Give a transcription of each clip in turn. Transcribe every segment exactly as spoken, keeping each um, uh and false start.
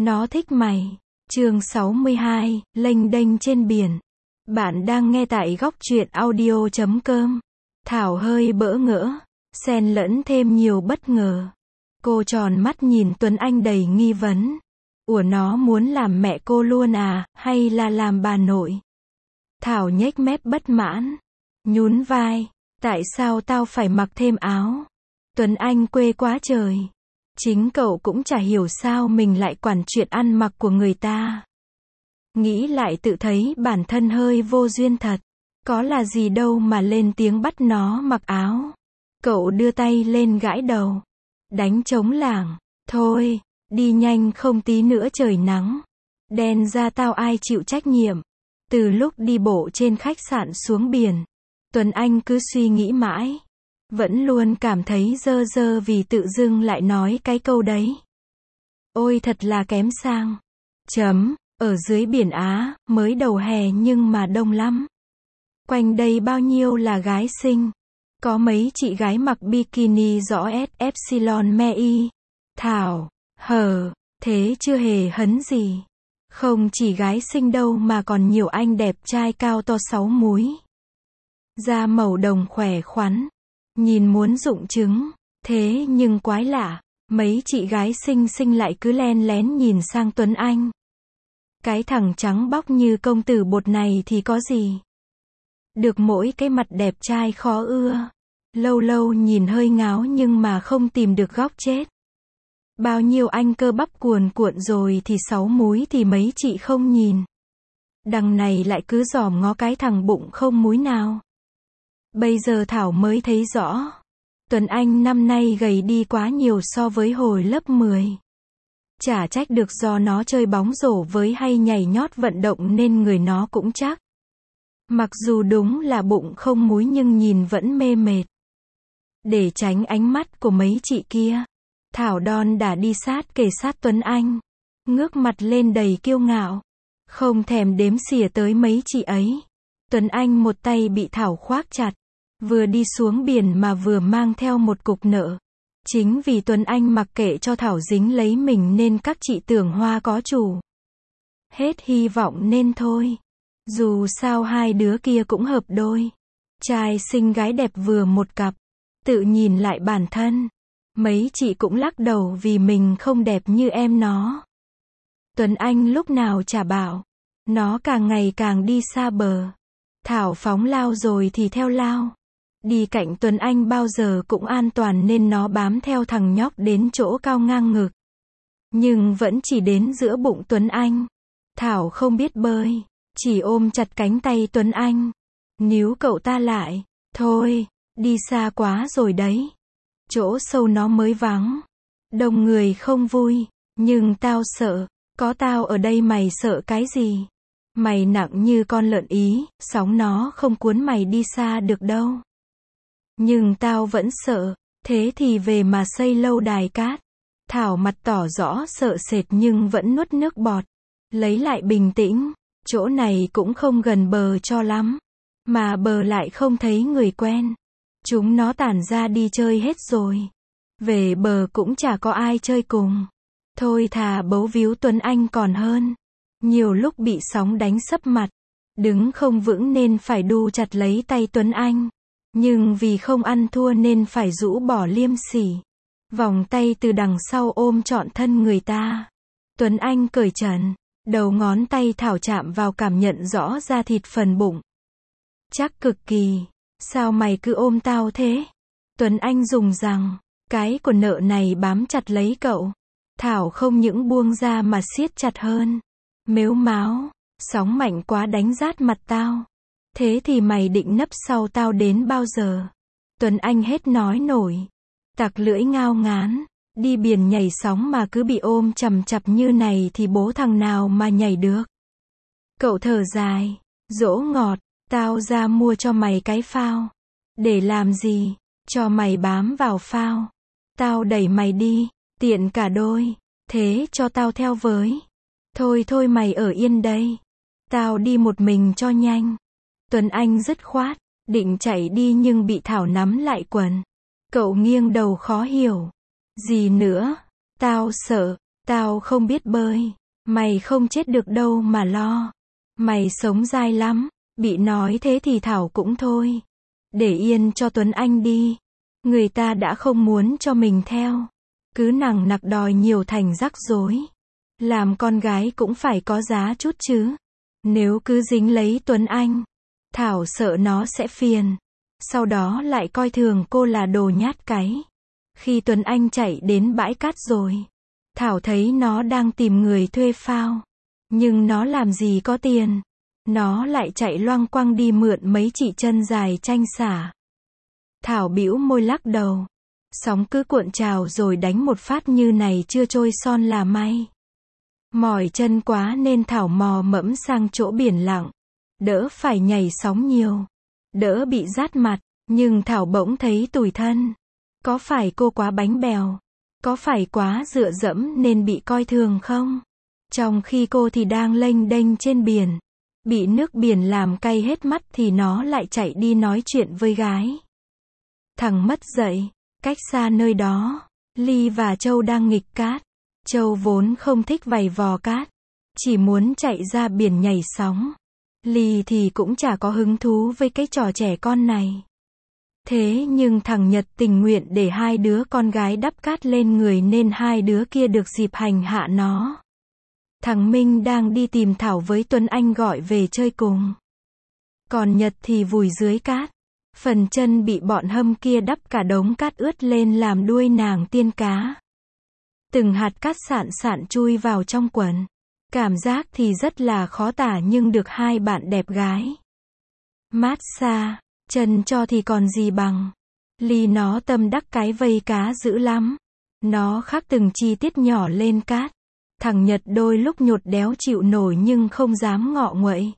Nó thích mày. Chương sáu mươi hai, lênh đênh trên biển. Bạn đang nghe tại góc truyện audio chấm com. Thảo hơi bỡ ngỡ, xen lẫn thêm nhiều bất ngờ. Cô tròn mắt nhìn Tuấn Anh đầy nghi vấn. Ủa, nó muốn làm mẹ cô luôn à, hay là làm bà nội? Thảo nhếch mép bất mãn, nhún vai. Tại sao tao phải mặc thêm áo? Tuấn Anh quê quá trời. Chính cậu cũng chả hiểu sao mình lại quản chuyện ăn mặc của người ta. Nghĩ lại tự thấy bản thân hơi vô duyên thật. Có là gì đâu mà lên tiếng bắt nó mặc áo. Cậu đưa tay lên gãi đầu. Đánh trống lảng. Thôi, đi nhanh không tí nữa trời nắng. Đen ra tao ai chịu trách nhiệm. Từ lúc đi bộ trên khách sạn xuống biển, Tuấn Anh cứ suy nghĩ mãi. Vẫn luôn cảm thấy dơ dơ vì tự dưng lại nói cái câu đấy. Ôi thật là kém sang. Chấm, ở dưới biển Á, mới đầu hè nhưng mà đông lắm. Quanh đây bao nhiêu là gái xinh. Có mấy chị gái mặc bikini rõ S Epsilon me y. Thảo, hờ, thế chưa hề hấn gì. Không chỉ gái xinh đâu mà còn nhiều anh đẹp trai cao to sáu múi. Da màu đồng khỏe khoắn. Nhìn muốn rụng trứng. Thế nhưng quái lạ, mấy chị gái xinh xinh lại cứ len lén nhìn sang Tuấn Anh. Cái thằng trắng bóc như công tử bột này thì có gì? Được mỗi cái mặt đẹp trai khó ưa. Lâu lâu nhìn hơi ngáo nhưng mà không tìm được góc chết. Bao nhiêu anh cơ bắp cuồn cuộn rồi thì sáu múi thì mấy chị không nhìn. Đằng này lại cứ dòm ngó cái thằng bụng không múi nào. Bây giờ Thảo mới thấy rõ. Tuấn Anh năm nay gầy đi quá nhiều so với hồi lớp mười. Chả trách được do nó chơi bóng rổ với hay nhảy nhót vận động nên người nó cũng chắc. Mặc dù đúng là bụng không múi nhưng nhìn vẫn mê mệt. Để tránh ánh mắt của mấy chị kia, Thảo đon đả đi sát kề sát Tuấn Anh. Ngước mặt lên đầy kiêu ngạo. Không thèm đếm xỉa tới mấy chị ấy. Tuấn Anh một tay bị Thảo khoác chặt. Vừa đi xuống biển mà vừa mang theo một cục nợ. Chính vì Tuấn Anh mặc kệ cho Thảo dính lấy mình nên các chị tưởng hoa có chủ. Hết hy vọng nên thôi. Dù sao hai đứa kia cũng hợp đôi. Trai xinh gái đẹp vừa một cặp. Tự nhìn lại bản thân. Mấy chị cũng lắc đầu vì mình không đẹp như em nó. Tuấn Anh lúc nào chả bảo. Nó càng ngày càng đi xa bờ. Thảo phóng lao rồi thì theo lao. Đi cạnh Tuấn Anh bao giờ cũng an toàn nên nó bám theo thằng nhóc đến chỗ cao ngang ngực. Nhưng vẫn chỉ đến giữa bụng Tuấn Anh. Thảo không biết bơi, chỉ ôm chặt cánh tay Tuấn Anh. Níu cậu ta lại. Thôi, đi xa quá rồi đấy. Chỗ sâu nó mới vắng. Đông người không vui. Nhưng tao sợ. Có tao ở đây mày sợ cái gì? Mày nặng như con lợn Ý, sóng nó không cuốn mày đi xa được đâu. Nhưng tao vẫn sợ. Thế thì về mà xây lâu đài cát. Thảo mặt tỏ rõ sợ sệt nhưng vẫn nuốt nước bọt. Lấy lại bình tĩnh. Chỗ này cũng không gần bờ cho lắm. Mà bờ lại không thấy người quen. Chúng nó tản ra đi chơi hết rồi. Về bờ cũng chả có ai chơi cùng. Thôi thà bấu víu Tuấn Anh còn hơn. Nhiều lúc bị sóng đánh sấp mặt. Đứng không vững nên phải đu chặt lấy tay Tuấn Anh. Nhưng vì không ăn thua nên phải rũ bỏ liêm sỉ. Vòng tay từ đằng sau ôm trọn thân người ta. Tuấn Anh cởi trần. Đầu ngón tay Thảo chạm vào cảm nhận rõ da thịt phần bụng. Chắc cực kỳ. Sao mày cứ ôm tao thế? Tuấn Anh dùng rằng. Cái của nợ này bám chặt lấy cậu. Thảo không những buông ra mà siết chặt hơn. Mếu máo. Sóng mạnh quá đánh rát mặt tao. Thế thì mày định nấp sau tao đến bao giờ? Tuấn Anh hết nói nổi. Tặc lưỡi ngao ngán. Đi biển nhảy sóng mà cứ bị ôm chằm chặp như này thì bố thằng nào mà nhảy được? Cậu thở dài. Dỗ ngọt. Tao ra mua cho mày cái phao. Để làm gì? Cho mày bám vào phao. Tao đẩy mày đi. Tiện cả đôi. Thế cho tao theo với. Thôi thôi mày ở yên đây. Tao đi một mình cho nhanh. Tuấn Anh dứt khoát. Định chạy đi nhưng bị Thảo nắm lại quần. Cậu nghiêng đầu khó hiểu. Gì nữa? Tao sợ. Tao không biết bơi. Mày không chết được đâu mà lo. Mày sống dai lắm. Bị nói thế thì Thảo cũng thôi. Để yên cho Tuấn Anh đi. Người ta đã không muốn cho mình theo. Cứ nằng nặc đòi nhiều thành rắc rối. Làm con gái cũng phải có giá chút chứ. Nếu cứ dính lấy Tuấn Anh, Thảo sợ nó sẽ phiền. Sau đó lại coi thường cô là đồ nhát cái. Khi Tuấn Anh chạy đến bãi cát rồi, Thảo thấy nó đang tìm người thuê phao. Nhưng nó làm gì có tiền. Nó lại chạy loang quăng đi mượn mấy chị chân dài chanh xả. Thảo bĩu môi lắc đầu. Sóng cứ cuộn trào rồi đánh một phát như này chưa trôi son là may. Mỏi chân quá nên Thảo mò mẫm sang chỗ biển lặng. Đỡ phải nhảy sóng nhiều. Đỡ bị rát mặt. Nhưng Thảo bỗng thấy tủi thân. Có phải cô quá bánh bèo? Có phải quá dựa dẫm nên bị coi thường không? Trong khi cô thì đang lênh đênh trên biển. Bị nước biển làm cay hết mắt thì nó lại chạy đi nói chuyện với gái. Thằng mất dậy. Cách xa nơi đó, Ly và Châu đang nghịch cát. Châu vốn không thích vày vò cát. Chỉ muốn chạy ra biển nhảy sóng. Ly thì cũng chả có hứng thú với cái trò trẻ con này. Thế nhưng thằng Nhật tình nguyện để hai đứa con gái đắp cát lên người nên hai đứa kia được dịp hành hạ nó. Thằng Minh đang đi tìm Thảo với Tuấn Anh gọi về chơi cùng. Còn Nhật thì vùi dưới cát. Phần chân bị bọn hâm kia đắp cả đống cát ướt lên làm đuôi nàng tiên cá. Từng hạt cát sạn sạn chui vào trong quần. Cảm giác thì rất là khó tả nhưng được hai bạn đẹp gái mát xa, chân cho thì còn gì bằng. Ly nó tâm đắc cái vây cá dữ lắm. Nó khắc từng chi tiết nhỏ lên cát. Thằng Nhật đôi lúc nhột đéo chịu nổi nhưng không dám ngọ nguậy.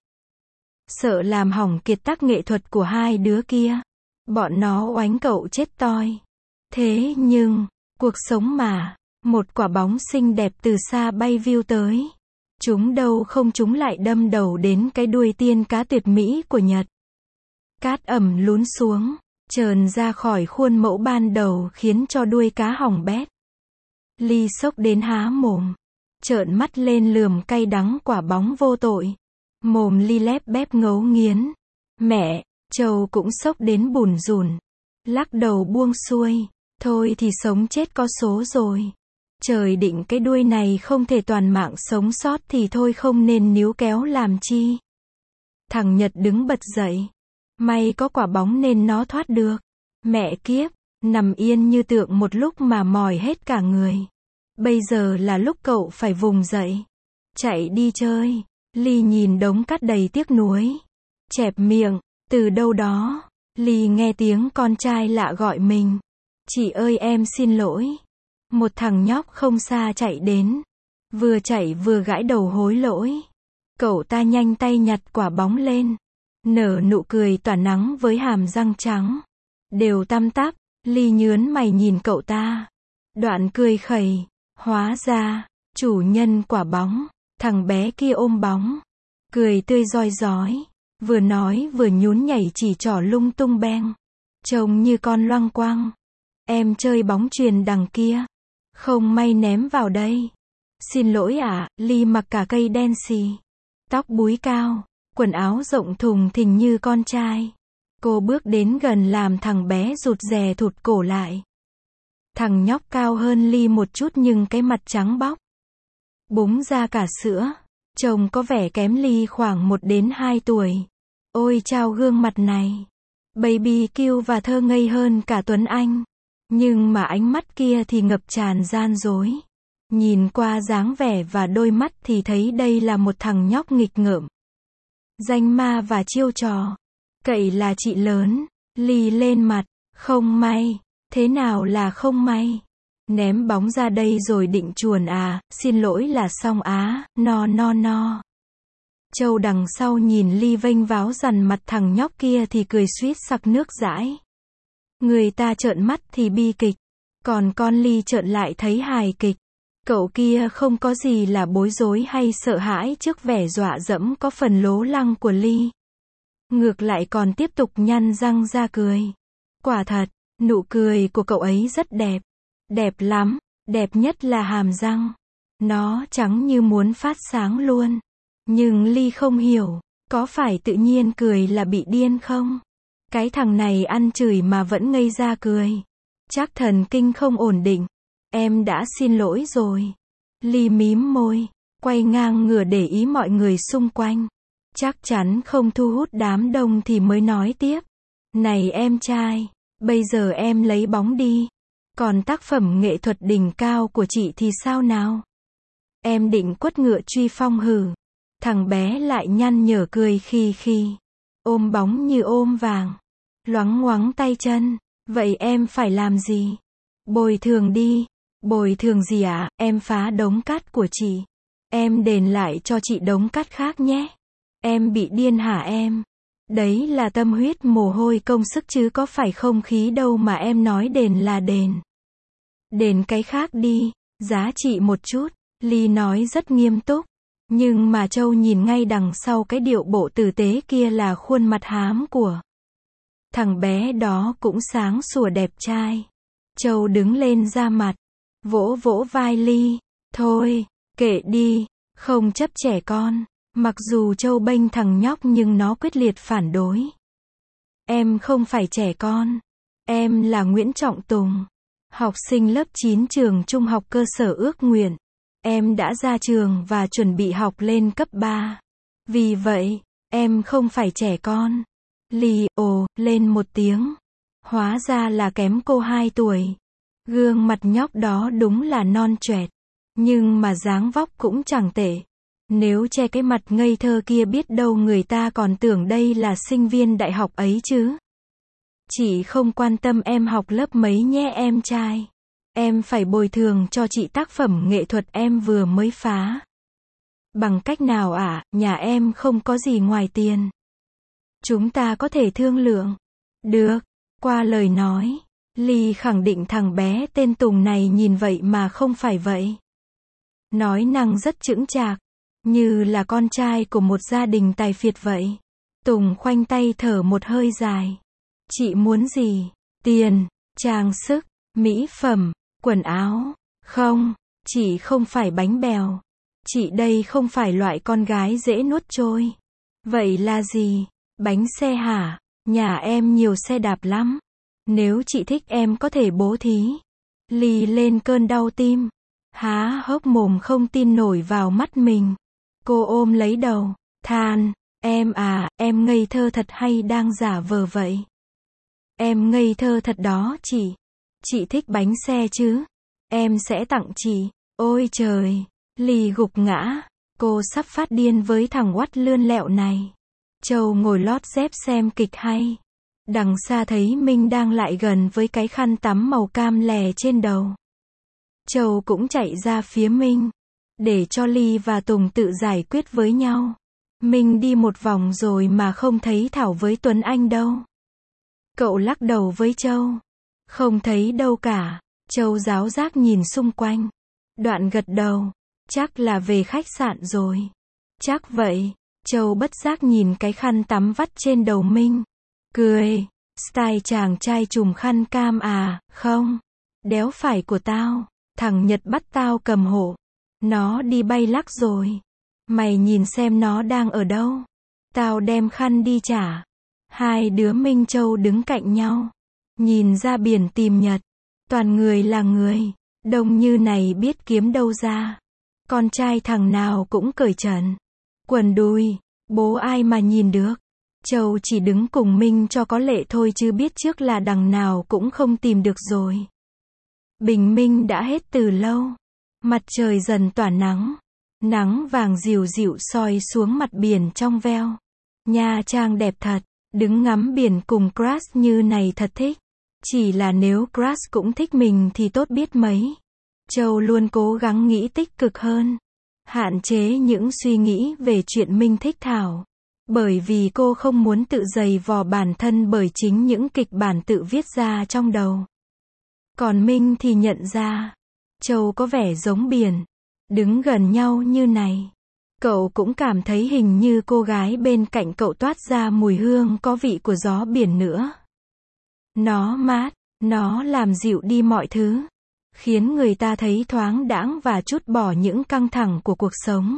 Sợ làm hỏng kiệt tác nghệ thuật của hai đứa kia. Bọn nó oánh cậu chết toi. Thế nhưng, cuộc sống mà, một quả bóng xinh đẹp từ xa bay view tới. Chúng đâu không chúng lại đâm đầu đến cái đuôi tiên cá tuyệt mỹ của Nhật. Cát ẩm lún xuống, trườn ra khỏi khuôn mẫu ban đầu khiến cho đuôi cá hỏng bét. Ly sốc đến há mồm, trợn mắt lên lườm cay đắng quả bóng vô tội. Mồm Ly lép bép ngấu nghiến. Mẹ, Châu cũng sốc đến bùn rùn. Lắc đầu buông xuôi. Thôi thì sống chết có số rồi. Trời định cái đuôi này không thể toàn mạng sống sót thì thôi không nên níu kéo làm chi. Thằng Nhật đứng bật dậy. May có quả bóng nên nó thoát được. Mẹ kiếp, nằm yên như tượng một lúc mà mỏi hết cả người. Bây giờ là lúc cậu phải vùng dậy. Chạy đi chơi. Ly nhìn đống cát đầy tiếc nuối. Chẹp miệng, từ đâu đó, Ly nghe tiếng con trai lạ gọi mình. Chị ơi em xin lỗi. Một thằng nhóc không xa chạy đến. Vừa chạy vừa gãi đầu hối lỗi. Cậu ta nhanh tay nhặt quả bóng lên. Nở nụ cười tỏa nắng với hàm răng trắng. Đều tăm tắp, Ly nhướn mày nhìn cậu ta. Đoạn cười khẩy. Hóa ra, chủ nhân quả bóng. Thằng bé kia ôm bóng. Cười tươi rói rói. Vừa nói vừa nhún nhảy chỉ trỏ lung tung beng. Trông như con loang quang. Em chơi bóng chuyền đằng kia. Không may ném vào đây. Xin lỗi ạ, à, Ly mặc cả cây đen xì. Tóc búi cao. Quần áo rộng thùng thình như con trai. Cô bước đến gần làm thằng bé rụt rè thụt cổ lại. Thằng nhóc cao hơn Ly một chút nhưng cái mặt trắng bóc. Búng ra cả sữa. Trông có vẻ kém Ly khoảng một đến hai tuổi. Ôi chao gương mặt này. Baby cute và thơ ngây hơn cả Tuấn Anh. Nhưng mà ánh mắt kia thì ngập tràn gian dối. Nhìn qua dáng vẻ và đôi mắt thì thấy đây là một thằng nhóc nghịch ngợm. Danh ma và chiêu trò. Cậy là chị lớn. Ly lên mặt. Không may. Thế nào là không may? Ném bóng ra đây rồi định chuồn à, xin lỗi là xong á, no no no. Châu đằng sau nhìn Ly vênh váo dằn mặt thằng nhóc kia thì cười suýt sặc nước dãi. Người ta trợn mắt thì bi kịch, còn con Ly trợn lại thấy hài kịch. Cậu kia không có gì là bối rối hay sợ hãi trước vẻ dọa dẫm có phần lố lăng của Ly. Ngược lại còn tiếp tục nhăn răng ra cười. Quả thật, nụ cười của cậu ấy rất đẹp. Đẹp lắm, đẹp nhất là hàm răng. Nó trắng như muốn phát sáng luôn. Nhưng Ly không hiểu, có phải tự nhiên cười là bị điên không? Cái thằng này ăn chửi mà vẫn ngây ra cười. Chắc thần kinh không ổn định. Em đã xin lỗi rồi. Ly mím môi, quay ngang ngửa để ý mọi người xung quanh. Chắc chắn không thu hút đám đông thì mới nói tiếp. Này em trai, bây giờ em lấy bóng đi. Còn tác phẩm nghệ thuật đỉnh cao của chị thì sao nào? Em định quất ngựa truy phong hử? Thằng bé lại nhăn nhở cười khi khi. Ôm bóng như ôm vàng. Loáng ngoáng tay chân. Vậy em phải làm gì? Bồi thường đi. Bồi thường gì ạ? À? Em phá đống cát của chị. Em đền lại cho chị đống cát khác nhé. Em bị điên hả em? Đấy là tâm huyết mồ hôi công sức chứ có phải không khí đâu mà em nói đền là đền. Đền cái khác đi, giá trị một chút. Ly nói rất nghiêm túc. Nhưng mà Châu nhìn ngay đằng sau cái điệu bộ tử tế kia là khuôn mặt hám của thằng bé đó cũng sáng sủa đẹp trai. Châu đứng lên ra mặt, vỗ vỗ vai Ly. Thôi, kệ đi, không chấp trẻ con. Mặc dù Châu bênh thằng nhóc nhưng nó quyết liệt phản đối. Em không phải trẻ con. Em là Nguyễn Trọng Tùng. Học sinh lớp chín trường trung học cơ sở ước nguyện. Em đã ra trường và chuẩn bị học lên cấp ba. Vì vậy, em không phải trẻ con. Ly ồ lên một tiếng. Hóa ra là kém cô hai tuổi. Gương mặt nhóc đó đúng là non choẹt. Nhưng mà dáng vóc cũng chẳng tệ. Nếu che cái mặt ngây thơ kia biết đâu người ta còn tưởng đây là sinh viên đại học ấy chứ. Chị không quan tâm em học lớp mấy nhé em trai. Em phải bồi thường cho chị tác phẩm nghệ thuật em vừa mới phá. Bằng cách nào ạ? À? Nhà em không có gì ngoài tiền. Chúng ta có thể thương lượng. Được. Qua lời nói, Ly khẳng định thằng bé tên Tùng này nhìn vậy mà không phải vậy. Nói năng rất chững chạc. Như là con trai của một gia đình tài phiệt vậy. Tùng khoanh tay thở một hơi dài. Chị muốn gì? Tiền, trang sức, mỹ phẩm, quần áo. Không, chị không phải bánh bèo. Chị đây không phải loại con gái dễ nuốt trôi. Vậy là gì? Bánh xe hả? Nhà em nhiều xe đạp lắm. Nếu chị thích em có thể bố thí. Ly lên cơn đau tim. Há hốc mồm không tin nổi vào mắt mình. Cô ôm lấy đầu, than, em à, em ngây thơ thật hay đang giả vờ vậy? Em ngây thơ thật đó chị. Chị thích bánh xe chứ? Em sẽ tặng chị. Ôi trời, Ly gục ngã. Cô sắp phát điên với thằng oắt lươn lẹo này. Châu ngồi lót dép xem kịch hay. Đằng xa thấy Minh đang lại gần với cái khăn tắm màu cam lè trên đầu. Châu cũng chạy ra phía Minh. Để cho Ly và Tùng tự giải quyết với nhau. Minh đi một vòng rồi mà không thấy Thảo với Tuấn Anh đâu. Cậu lắc đầu với Châu. Không thấy đâu cả. Châu giáo giác nhìn xung quanh. Đoạn gật đầu. Chắc là về khách sạn rồi. Chắc vậy. Châu bất giác nhìn cái khăn tắm vắt trên đầu Minh. Cười. Style chàng trai trùm khăn cam à, không. Đéo phải của tao. Thằng Nhật bắt tao cầm hộ. Nó đi bay lắc rồi. Mày nhìn xem nó đang ở đâu. Tao đem khăn đi trả. Hai đứa Minh Châu đứng cạnh nhau. Nhìn ra biển tìm Nhật. Toàn người là người. Đông như này biết kiếm đâu ra. Con trai thằng nào cũng cởi trần. Quần đùi. Bố ai mà nhìn được. Châu chỉ đứng cùng Minh cho có lệ thôi chứ biết trước là đằng nào cũng không tìm được rồi. Bình minh đã hết từ lâu. Mặt trời dần tỏa nắng. Nắng vàng dịu dịu soi xuống mặt biển trong veo. Nha Trang đẹp thật. Đứng ngắm biển cùng Crush như này thật thích. Chỉ là nếu Crush cũng thích mình thì tốt biết mấy. Châu luôn cố gắng nghĩ tích cực hơn. Hạn chế những suy nghĩ về chuyện Minh thích Thảo. Bởi vì cô không muốn tự dày vò bản thân bởi chính những kịch bản tự viết ra trong đầu. Còn Minh thì nhận ra. Châu có vẻ giống biển. Đứng gần nhau như này. Cậu cũng cảm thấy hình như cô gái bên cạnh cậu toát ra mùi hương có vị của gió biển nữa. Nó mát, nó làm dịu đi mọi thứ. khiến người ta thấy thoáng đãng và trút bỏ những căng thẳng của cuộc sống.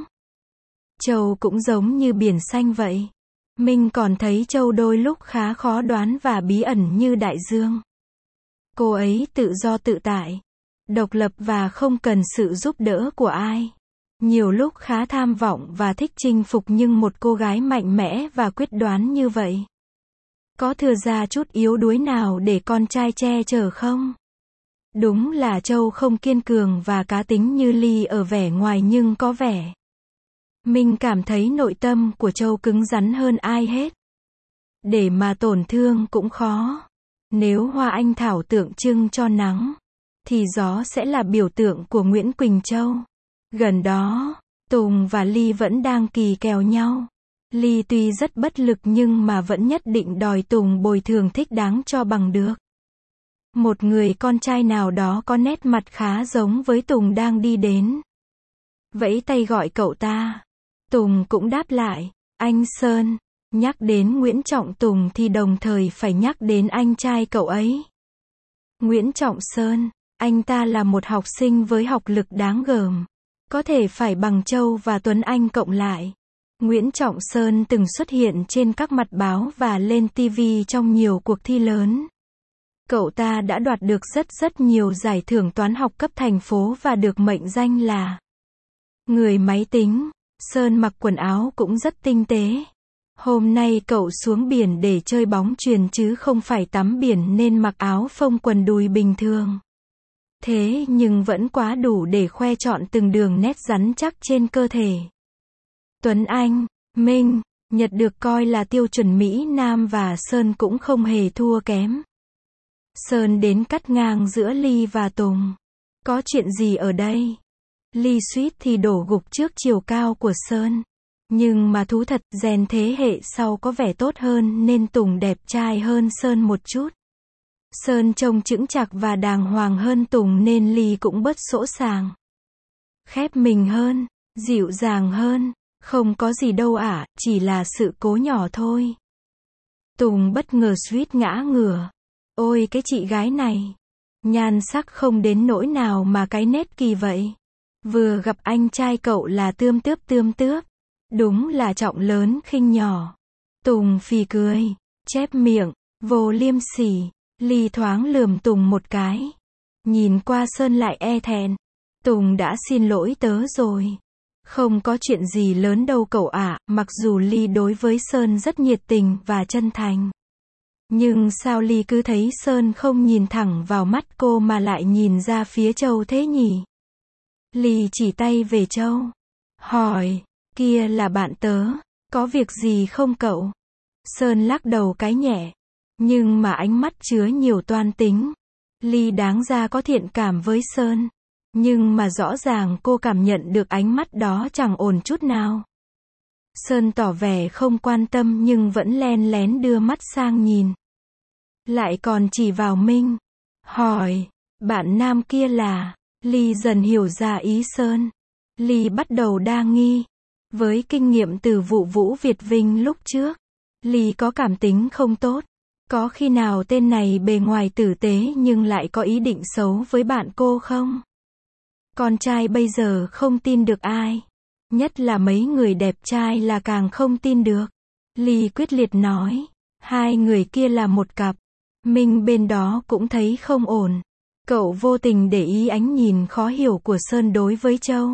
Châu cũng giống như biển xanh vậy. Minh còn thấy Châu đôi lúc khá khó đoán và bí ẩn như đại dương. Cô ấy tự do tự tại, độc lập và không cần sự giúp đỡ của ai. Nhiều lúc khá tham vọng và thích chinh phục, nhưng một cô gái mạnh mẽ và quyết đoán như vậy, có thừa ra chút yếu đuối nào để con trai che chở không? Đúng là Châu không kiên cường và cá tính như Ly ở vẻ ngoài, nhưng có vẻ Minh cảm thấy nội tâm của Châu cứng rắn hơn ai hết. Để mà tổn thương cũng khó. Nếu hoa anh thảo tượng trưng cho nắng, thì gió sẽ là biểu tượng của Nguyễn Quỳnh Châu. Gần đó, Tùng và Ly vẫn đang kỳ kèo nhau. Ly tuy rất bất lực nhưng mà vẫn nhất định đòi Tùng bồi thường thích đáng cho bằng được. Một người con trai nào đó có nét mặt khá giống với Tùng đang đi đến, vẫy tay gọi cậu ta. Tùng cũng đáp lại, anh Sơn. Nhắc đến Nguyễn Trọng Tùng thì đồng thời phải nhắc đến anh trai cậu ấy, Nguyễn Trọng Sơn. Anh ta là một học sinh với học lực đáng gờm, có thể phải bằng Châu và Tuấn Anh cộng lại. Nguyễn Trọng Sơn từng xuất hiện trên các mặt báo và lên ti vi trong nhiều cuộc thi lớn. Cậu ta đã đoạt được rất rất nhiều giải thưởng toán học cấp thành phố và được mệnh danh là người máy tính. Sơn mặc quần áo cũng rất tinh tế. Hôm nay cậu xuống biển để chơi bóng chuyền chứ không phải tắm biển nên mặc áo phông quần đùi bình thường. Thế nhưng vẫn quá đủ để khoe trọn từng đường nét rắn chắc trên cơ thể. Tuấn Anh, Minh, Nhật được coi là tiêu chuẩn Mỹ Nam và Sơn cũng không hề thua kém. Sơn đến cắt ngang giữa Ly và Tùng. Có chuyện gì ở đây? Ly suýt thì đổ gục trước chiều cao của Sơn. Nhưng mà thú thật, gen thế hệ sau có vẻ tốt hơn nên Tùng đẹp trai hơn Sơn một chút. Sơn trông chững chạc và đàng hoàng hơn Tùng nên Ly cũng bớt sỗ sàng. Khép mình hơn, dịu dàng hơn. Không có gì đâu ạ, à, chỉ là sự cố nhỏ thôi. Tùng bất ngờ suýt ngã ngửa. Ôi cái chị gái này, nhan sắc không đến nỗi nào mà cái nét kỳ vậy. Vừa gặp anh trai cậu là tươm tướp tươm tướp. Đúng là trọng lớn khinh nhỏ. Tùng phì cười, chép miệng, vô liêm sỉ. Ly thoáng lườm Tùng một cái. Nhìn qua Sơn lại e thẹn. Tùng đã xin lỗi tớ rồi. Không có chuyện gì lớn đâu cậu ạ. Mặc dù Ly đối với Sơn rất nhiệt tình và chân thành, nhưng sao Ly cứ thấy Sơn không nhìn thẳng vào mắt cô mà lại nhìn ra phía Châu thế nhỉ? Ly chỉ tay về Châu, hỏi, kia là bạn tớ, có việc gì không cậu? Sơn lắc đầu cái nhẹ, nhưng mà ánh mắt chứa nhiều toan tính. Ly đáng ra có thiện cảm với Sơn, nhưng mà rõ ràng cô cảm nhận được ánh mắt đó chẳng ổn chút nào. Sơn tỏ vẻ không quan tâm nhưng vẫn len lén đưa mắt sang nhìn. Lại còn chỉ vào Minh, hỏi, bạn nam kia là? Ly dần hiểu ra ý Sơn. Ly bắt đầu đa nghi. Với kinh nghiệm từ vụ Vũ Việt Vinh lúc trước, Ly có cảm tính không tốt. Có khi nào tên này bề ngoài tử tế nhưng lại có ý định xấu với bạn cô không? Con trai bây giờ không tin được ai. Nhất là mấy người đẹp trai là càng không tin được. Ly quyết liệt nói, hai người kia là một cặp. Minh bên đó cũng thấy không ổn. Cậu vô tình để ý ánh nhìn khó hiểu của Sơn đối với Châu.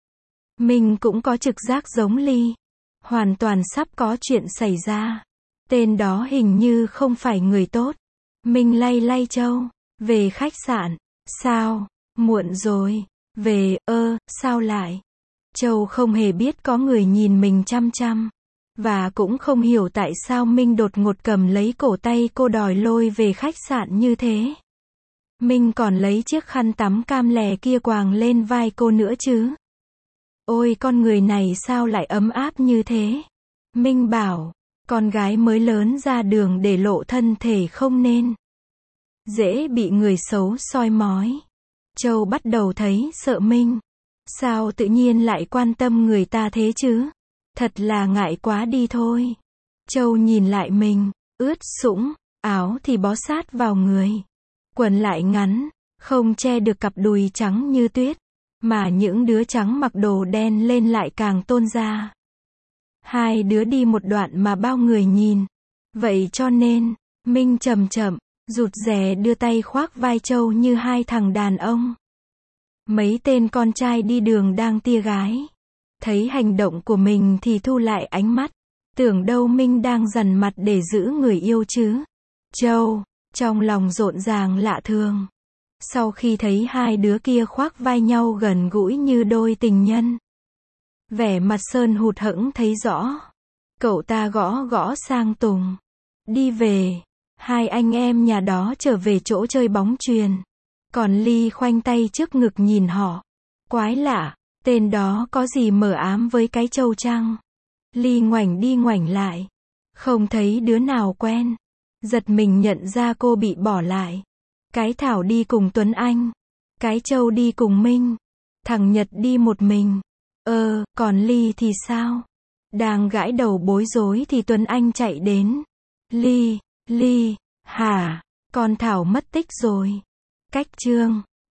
Minh cũng có trực giác giống Ly. Hoàn toàn sắp có chuyện xảy ra. Tên đó hình như không phải người tốt. Minh lay lay Châu. Về khách sạn. Sao? Muộn rồi. Về, ơ, sao lại? Châu không hề biết có người nhìn mình chăm chăm. Và cũng không hiểu tại sao Minh đột ngột cầm lấy cổ tay cô đòi lôi về khách sạn như thế. Minh còn lấy chiếc khăn tắm cam lè kia quàng lên vai cô nữa chứ. Ôi con người này sao lại ấm áp như thế? Minh bảo, con gái mới lớn ra đường để lộ thân thể không nên dễ bị người xấu soi mói. Châu bắt đầu thấy sợ Minh. Sao tự nhiên lại quan tâm người ta thế chứ? Thật là ngại quá đi thôi. Châu nhìn lại mình, ướt sũng, áo thì bó sát vào người. Quần lại ngắn, không che được cặp đùi trắng như tuyết, mà những đứa trắng mặc đồ đen lên lại càng tôn ra. Hai đứa đi một đoạn mà bao người nhìn. Vậy cho nên, Minh chậm chậm, rụt rè đưa tay khoác vai Châu như hai thằng đàn ông. Mấy tên con trai đi đường đang tia gái. Thấy hành động của mình thì thu lại ánh mắt. Tưởng đâu Minh đang dằn mặt để giữ người yêu chứ. Châu, trong lòng rộn ràng lạ thường. Sau khi thấy hai đứa kia khoác vai nhau gần gũi như đôi tình nhân. Vẻ mặt Sơn hụt hẫng thấy rõ. Cậu ta gõ gõ sang Tùng. Đi về. Hai anh em nhà đó trở về chỗ chơi bóng chuyền. Còn Ly khoanh tay trước ngực nhìn họ. Quái lạ, tên đó có gì mờ ám với cái Châu chăng? Ly ngoảnh đi ngoảnh lại. Không thấy đứa nào quen. Giật mình nhận ra cô bị bỏ lại. Cái Thảo đi cùng Tuấn Anh. Cái Châu đi cùng Minh. Thằng Nhật đi một mình. Ờ, còn Ly thì sao? Đang gãi đầu bối rối thì Tuấn Anh chạy đến. Ly, Ly, hả? Con Thảo mất tích rồi. Cách chương